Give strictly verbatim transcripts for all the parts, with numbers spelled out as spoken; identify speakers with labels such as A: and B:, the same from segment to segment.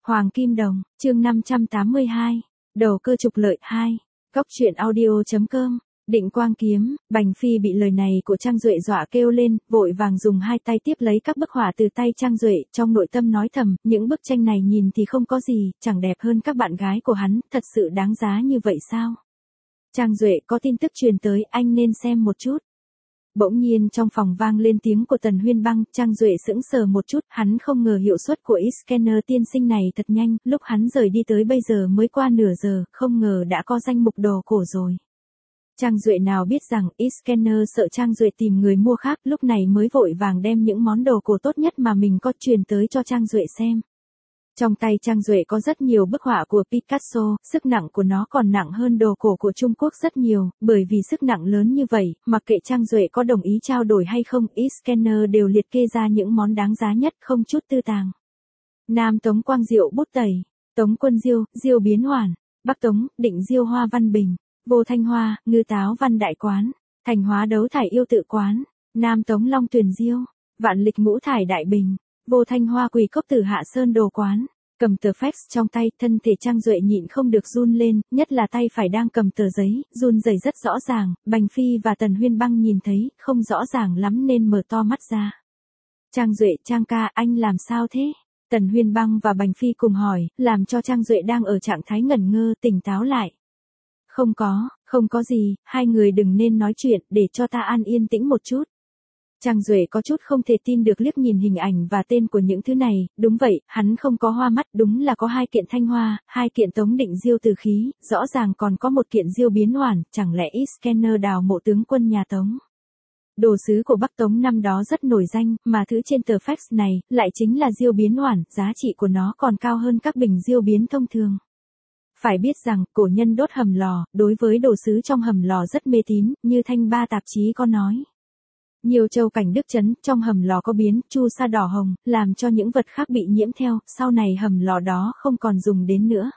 A: Hoàng Kim Đồng, chương năm trăm tám mươi hai, đầu cơ trục lợi hai, góc truyện audio.com, Định Quang Kiếm. Bành Phi bị lời này của Trang Duệ dọa kêu lên, vội vàng dùng hai tay tiếp lấy các bức họa từ tay Trang Duệ, trong nội tâm nói thầm, những bức tranh này nhìn thì không có gì, chẳng đẹp hơn các bạn gái của hắn, thật sự đáng giá như vậy sao? Trang Duệ có tin tức truyền tới, anh nên xem một chút. Bỗng nhiên trong phòng vang lên tiếng của Tần Huyên Băng, Trang Duệ sững sờ một chút, hắn không ngờ hiệu suất của e-scanner tiên sinh này thật nhanh, lúc hắn rời đi tới bây giờ mới qua nửa giờ, không ngờ đã có danh mục đồ cổ rồi. Trang Duệ nào biết rằng e-scanner sợ Trang Duệ tìm người mua khác, lúc này mới vội vàng đem những món đồ cổ tốt nhất mà mình có truyền tới cho Trang Duệ xem. Trong tay Trang Duệ có rất nhiều bức họa của Picasso, sức nặng của nó còn nặng hơn đồ cổ của Trung Quốc rất nhiều, bởi vì sức nặng lớn như vậy, mặc kệ Trang Duệ có đồng ý trao đổi hay không, e-scanner đều liệt kê ra những món đáng giá nhất không chút tư tàng. Nam Tống Quang Diệu Bút Tẩy, Tống Quân Diêu, Diêu Biến Hoàn, Bắc Tống, Định Diêu Hoa Văn Bình, Vô Thanh Hoa, Ngư Táo Văn Đại Quán, Thành Hóa Đấu Thải Yêu Tự Quán, Nam Tống Long Tuyền Diêu, Vạn Lịch Ngũ Thải Đại Bình, Vô Thanh Hoa Quỳ Cốc Tử Hạ Sơn Đồ Quán. Cầm tờ fax trong tay, thân thể Trang Duệ nhịn không được run lên, nhất là tay phải đang cầm tờ giấy, run rẩy rất rõ ràng. Bành Phi và Tần Huyên Băng nhìn thấy, không rõ ràng lắm nên mở to mắt ra. Trang Duệ, Trang ca, anh làm sao thế? Tần Huyên Băng và Bành Phi cùng hỏi, làm cho Trang Duệ đang ở trạng thái ngẩn ngơ, tỉnh táo lại. Không có, không có gì, hai người đừng nên nói chuyện, để cho ta an yên tĩnh một chút. Trang Duệ có chút không thể tin được liếc nhìn hình ảnh và tên của những thứ này, đúng vậy, hắn không có hoa mắt, đúng là có hai kiện Thanh Hoa, hai kiện Tống Định Diêu từ khí, rõ ràng còn có một kiện Diêu Biến Hoàn, chẳng lẽ e-scanner đào mộ tướng quân nhà Tống. Đồ sứ của Bắc Tống năm đó rất nổi danh, mà thứ trên tờ fax này, lại chính là Diêu Biến Hoàn, giá trị của nó còn cao hơn các bình Diêu Biến thông thường. Phải biết rằng, cổ nhân đốt hầm lò, đối với đồ sứ trong hầm lò rất mê tín, như Thanh Ba tạp chí có nói. Nhiều châu cảnh Đức Trấn, trong hầm lò có biến, chu sa đỏ hồng, làm cho những vật khác bị nhiễm theo, sau này hầm lò đó không còn dùng đến nữa.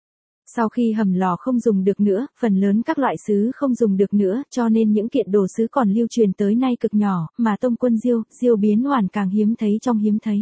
A: Sau khi hầm lò không dùng được nữa, phần lớn các loại sứ không dùng được nữa, cho nên những kiện đồ sứ còn lưu truyền tới nay cực nhỏ, mà Tông Quân Diêu, Diêu Biến Hoàn càng hiếm thấy trong hiếm thấy.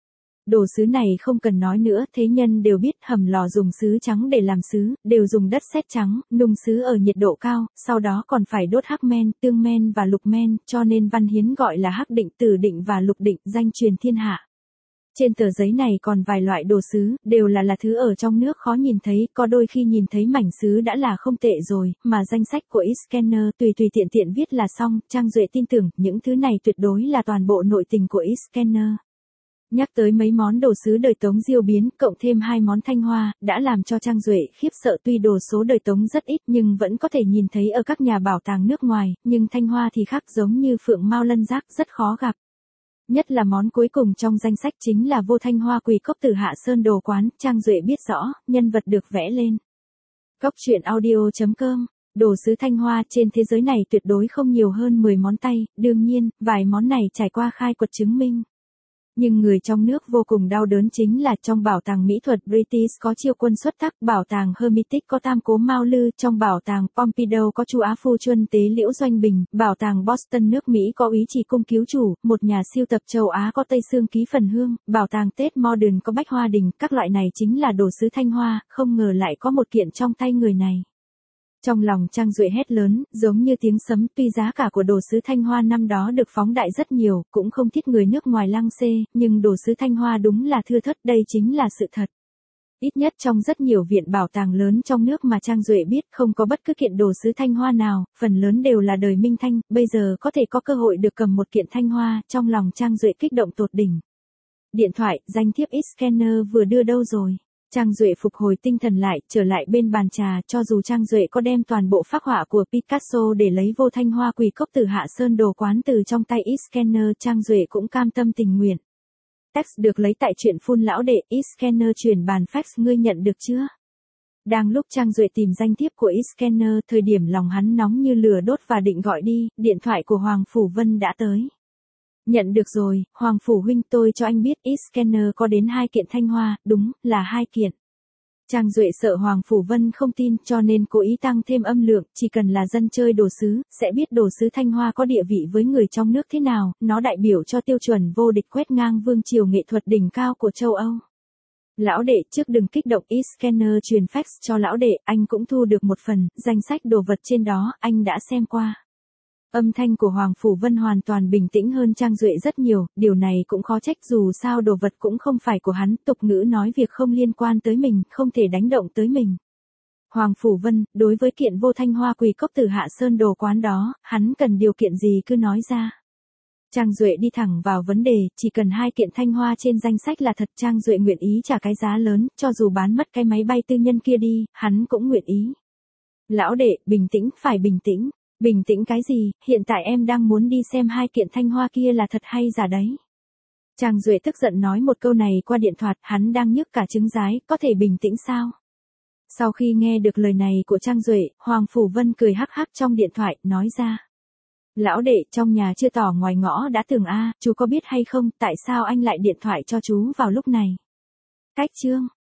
A: Đồ sứ này không cần nói nữa, thế nhân đều biết hầm lò dùng sứ trắng để làm sứ, đều dùng đất sét trắng, nung sứ ở nhiệt độ cao, sau đó còn phải đốt hắc men, tương men và lục men, cho nên Văn Hiến gọi là hắc định, tử định và lục định, danh truyền thiên hạ. Trên tờ giấy này còn vài loại đồ sứ, đều là là thứ ở trong nước khó nhìn thấy, có đôi khi nhìn thấy mảnh sứ đã là không tệ rồi, mà danh sách của e-scanner tùy tùy tiện tiện viết là xong, Trang Duệ tin tưởng, những thứ này tuyệt đối là toàn bộ nội tình của e-scanner. Nhắc tới mấy món đồ sứ đời Tống Diêu Biến, cộng thêm hai món Thanh Hoa, đã làm cho Trang Duệ khiếp sợ. Tuy đồ số đời Tống rất ít nhưng vẫn có thể nhìn thấy ở các nhà bảo tàng nước ngoài, nhưng Thanh Hoa thì khác, giống như phượng mao lân giác, rất khó gặp. Nhất là món cuối cùng trong danh sách chính là Vô Thanh Hoa Quỳ Cốc Tử Hạ Sơn Đồ Quán, Trang Duệ biết rõ, nhân vật được vẽ lên. Góc truyện audio.com. Đồ sứ Thanh Hoa trên thế giới này tuyệt đối không nhiều hơn mười món tay, đương nhiên, vài món này trải qua khai quật chứng minh. Nhưng người trong nước vô cùng đau đớn chính là trong bảo tàng mỹ thuật British có Chiêu Quân Xuất Sắc, bảo tàng Hermitage có Tam Cố Mao Lư, trong bảo tàng Pompidou có Chu Á Phu Chuân Tế Liễu Doanh Bình, bảo tàng Boston nước Mỹ có Úy Trì Cung Cứu Chủ, một nhà siêu tập châu Á có Tây Xương Ký Phần Hương, bảo tàng Tate Modern có Bách Hoa Đình, các loại này chính là đồ sứ Thanh Hoa, không ngờ lại có một kiện trong tay người này. Trong lòng Trang Duệ hét lớn, giống như tiếng sấm, tuy giá cả của đồ sứ Thanh Hoa năm đó được phóng đại rất nhiều, cũng không thích người nước ngoài lăng xê, nhưng đồ sứ Thanh Hoa đúng là thưa thớt, đây chính là sự thật. Ít nhất trong rất nhiều viện bảo tàng lớn trong nước mà Trang Duệ biết, không có bất cứ kiện đồ sứ Thanh Hoa nào, phần lớn đều là đời Minh Thanh, bây giờ có thể có cơ hội được cầm một kiện Thanh Hoa, trong lòng Trang Duệ kích động tột đỉnh. Điện thoại, danh thiếp e-scanner vừa đưa đâu rồi? Trang Duệ phục hồi tinh thần lại, trở lại bên bàn trà, cho dù Trang Duệ có đem toàn bộ phác họa của Picasso để lấy Vô Thanh Hoa Quỳ Cốc Tử Hạ Sơn Đồ Quán từ trong tay e-scanner, Trang Duệ cũng cam tâm tình nguyện. Text được lấy tại truyện phun lão đệ, e-scanner chuyển bàn fax, ngươi nhận được chưa? Đang lúc Trang Duệ tìm danh thiếp của e-scanner, thời điểm lòng hắn nóng như lửa đốt và định gọi đi, điện thoại của Hoàng Phủ Vân đã tới. Nhận được rồi, Hoàng Phủ huynh, tôi cho anh biết e-scanner có đến hai kiện Thanh Hoa, đúng, là hai kiện. Trang Duệ sợ Hoàng Phủ Vân không tin cho nên cố ý tăng thêm âm lượng, chỉ cần là dân chơi đồ sứ, sẽ biết đồ sứ Thanh Hoa có địa vị với người trong nước thế nào, nó đại biểu cho tiêu chuẩn vô địch quét ngang vương triều nghệ thuật đỉnh cao của châu Âu. Lão đệ, trước đừng kích động, e-scanner truyền fax cho lão đệ, anh cũng thu được một phần, danh sách đồ vật trên đó, anh đã xem qua. Âm thanh của Hoàng Phủ Vân hoàn toàn bình tĩnh hơn Trang Duệ rất nhiều, điều này cũng khó trách dù sao đồ vật cũng không phải của hắn, tục ngữ nói việc không liên quan tới mình, không thể đánh động tới mình. Hoàng Phủ Vân, đối với kiện vô thanh hoa quỳ cốc từ Hạ Sơn đồ quán đó, hắn cần điều kiện gì cứ nói ra. Trang Duệ đi thẳng vào vấn đề, chỉ cần hai kiện thanh hoa trên danh sách là thật. Trang Duệ nguyện ý trả cái giá lớn, cho dù bán mất cái máy bay tư nhân kia đi, hắn cũng nguyện ý. Lão đệ, bình tĩnh, phải bình tĩnh. Bình tĩnh cái gì, hiện tại em đang muốn đi xem hai kiện thanh hoa kia là thật hay giả đấy. Trang Duệ tức giận nói một câu này qua điện thoại, hắn đang nhức cả trứng rái, có thể bình tĩnh sao? Sau khi nghe được lời này của Trang Duệ, Hoàng Phủ Vân cười hắc hắc trong điện thoại, nói ra. Lão đệ, trong nhà chưa tỏ ngoài ngõ đã tường a, chú có biết hay không, tại sao anh lại điện thoại cho chú vào lúc này? Cách chương.